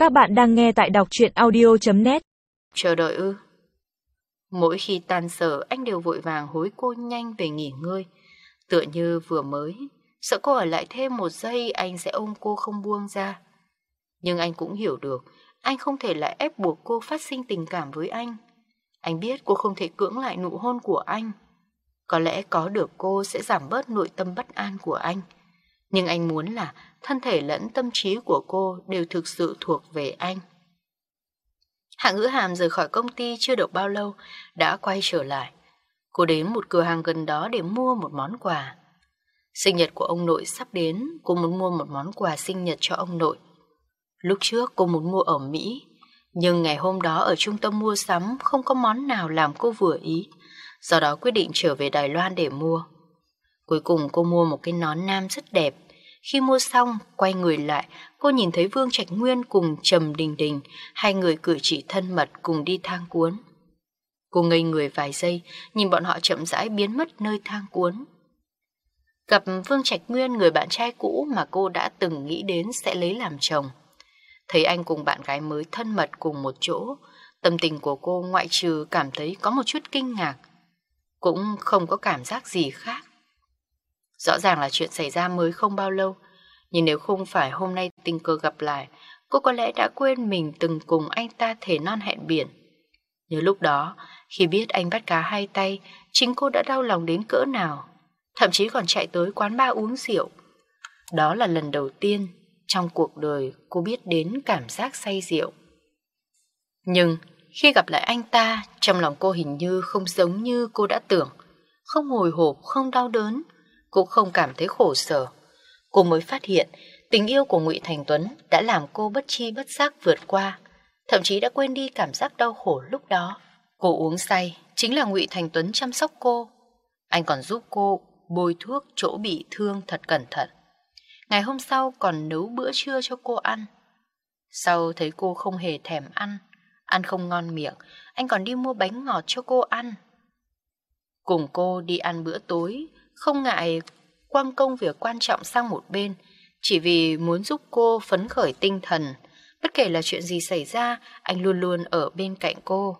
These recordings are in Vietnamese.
Các bạn đang nghe tại đọc truyện audio.net. Chờ đợi ư? Mỗi khi tan sở anh đều vội vàng hối cô nhanh về nghỉ ngơi. Tựa như vừa mới, sợ cô ở lại thêm một giây anh sẽ ôm cô không buông ra. Nhưng anh cũng hiểu được, anh không thể lại ép buộc cô phát sinh tình cảm với anh. Anh biết cô không thể cưỡng lại nụ hôn của anh. Có lẽ có được cô sẽ giảm bớt nội tâm bất an của anh. Nhưng anh muốn là thân thể lẫn tâm trí của cô đều thực sự thuộc về anh. Hạ Ngữ Hàm rời khỏi công ty chưa được bao lâu đã quay trở lại. Cô đến một cửa hàng gần đó để mua một món quà. Sinh nhật của ông nội sắp đến, cô muốn mua một món quà sinh nhật cho ông nội. Lúc trước cô muốn mua ở Mỹ, nhưng ngày hôm đó ở trung tâm mua sắm không có món nào làm cô vừa ý, do đó quyết định trở về Đài Loan để mua. Cuối cùng cô mua một cái nón nam rất đẹp. Khi mua xong, quay người lại, cô nhìn thấy Vương Trạch Nguyên cùng Trầm Đình Đình, hai người cử chỉ thân mật cùng đi thang cuốn. Cô ngây người vài giây, nhìn bọn họ chậm rãi biến mất nơi thang cuốn. Gặp Vương Trạch Nguyên, người bạn trai cũ mà cô đã từng nghĩ đến sẽ lấy làm chồng. Thấy anh cùng bạn gái mới thân mật cùng một chỗ, tâm tình của cô ngoại trừ cảm thấy có một chút kinh ngạc, cũng không có cảm giác gì khác. Rõ ràng là chuyện xảy ra mới không bao lâu, nhưng nếu không phải hôm nay tình cờ gặp lại, cô có lẽ đã quên mình từng cùng anh ta thề non hẹn biển. Nhớ lúc đó, khi biết anh bắt cá hai tay, chính cô đã đau lòng đến cỡ nào, thậm chí còn chạy tới quán bar uống rượu. Đó là lần đầu tiên trong cuộc đời cô biết đến cảm giác say rượu. Nhưng khi gặp lại anh ta, trong lòng cô hình như không giống như cô đã tưởng, không hồi hộp, không đau đớn, cũng không cảm thấy khổ sở. Cô mới phát hiện tình yêu của Ngụy Thành Tuấn đã làm cô bất chi bất giác vượt qua, thậm chí đã quên đi cảm giác đau khổ lúc đó. Cô uống say, chính là Ngụy Thành Tuấn chăm sóc cô. Anh còn giúp cô bôi thuốc chỗ bị thương thật cẩn thận. Ngày hôm sau còn nấu bữa trưa cho cô ăn. Sau thấy cô không hề thèm ăn không ngon miệng, anh còn đi mua bánh ngọt cho cô ăn. Cùng cô đi ăn bữa tối, không ngại quăng công việc quan trọng sang một bên, chỉ vì muốn giúp cô phấn khởi tinh thần. Bất kể là chuyện gì xảy ra, anh luôn luôn ở bên cạnh cô.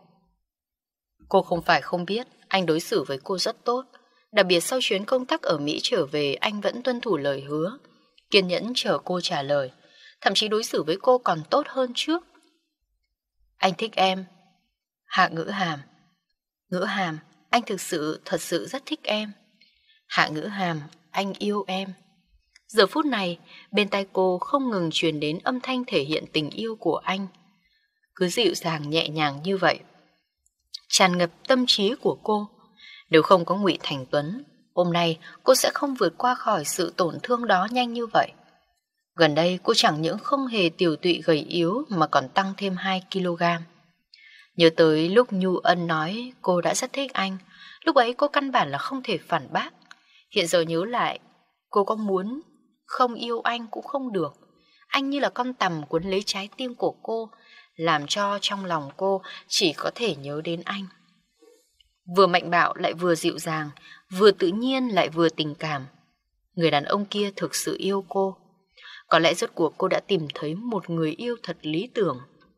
Cô không phải không biết, anh đối xử với cô rất tốt. Đặc biệt sau chuyến công tác ở Mỹ trở về, anh vẫn tuân thủ lời hứa, kiên nhẫn chờ cô trả lời, thậm chí đối xử với cô còn tốt hơn trước. Anh thích em. Hạ Ngữ Hàm. Ngữ Hàm, anh thật sự rất thích em. Hạ Ngữ Hàm, anh yêu em. Giờ phút này, bên tai cô không ngừng truyền đến âm thanh thể hiện tình yêu của anh. Cứ dịu dàng nhẹ nhàng như vậy, tràn ngập tâm trí của cô. Nếu không có Ngụy Thành Tuấn, hôm nay cô sẽ không vượt qua khỏi sự tổn thương đó nhanh như vậy. Gần đây cô chẳng những không hề tiều tụy gầy yếu mà còn tăng thêm 2 kg. Nhớ tới lúc Nhu Ân nói cô đã rất thích anh, lúc ấy cô căn bản là không thể phản bác. Hiện giờ nhớ lại, cô có muốn không yêu anh cũng không được. Anh như là con tằm cuốn lấy trái tim của cô, làm cho trong lòng cô chỉ có thể nhớ đến anh. Vừa mạnh bạo lại vừa dịu dàng, vừa tự nhiên lại vừa tình cảm. Người đàn ông kia thực sự yêu cô. Có lẽ rốt cuộc cô đã tìm thấy một người yêu thật lý tưởng.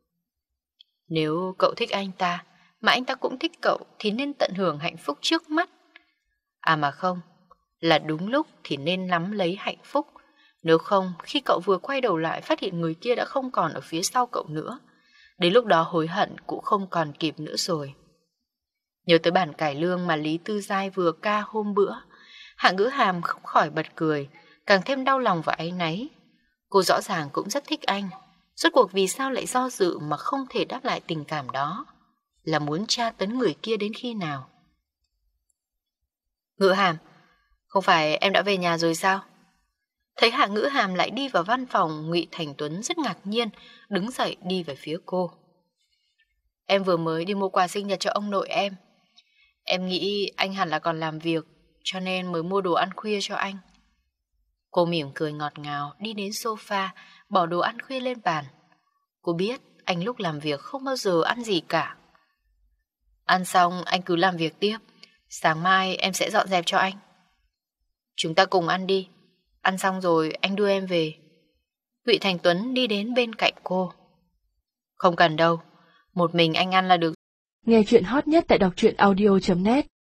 Nếu cậu thích anh ta, mà anh ta cũng thích cậu, thì nên tận hưởng hạnh phúc trước mắt. À mà không, là đúng lúc thì nên nắm lấy hạnh phúc. Nếu không, khi cậu vừa quay đầu lại phát hiện người kia đã không còn ở phía sau cậu nữa, đến lúc đó hối hận cũng không còn kịp nữa rồi. Nhớ tới bản cải lương mà Lý Tư Giai vừa ca hôm bữa, Hạ Ngữ Hàm không khỏi bật cười, càng thêm đau lòng và áy náy. Cô rõ ràng cũng rất thích anh, rốt cuộc vì sao lại do dự mà không thể đáp lại tình cảm đó? Là muốn tra tấn người kia đến khi nào? Ngữ Hàm, không phải em đã về nhà rồi sao? Thấy Hạ Ngữ Hàm lại đi vào văn phòng, Ngụy Thành Tuấn rất ngạc nhiên, đứng dậy đi về phía cô. Em vừa mới đi mua quà sinh nhật cho ông nội em. Em nghĩ anh hẳn là còn làm việc, cho nên mới mua đồ ăn khuya cho anh. Cô mỉm cười ngọt ngào đi đến sofa, bỏ đồ ăn khuya lên bàn. Cô biết anh lúc làm việc không bao giờ ăn gì cả. Ăn xong anh cứ làm việc tiếp, sáng mai em sẽ dọn dẹp cho anh. Chúng ta cùng ăn đi, ăn xong rồi anh đưa em về. Ngụy Thành Tuấn đi đến bên cạnh cô. Không cần đâu, một mình anh ăn là được. Nghe chuyện hot nhất tại đọc truyện audio.net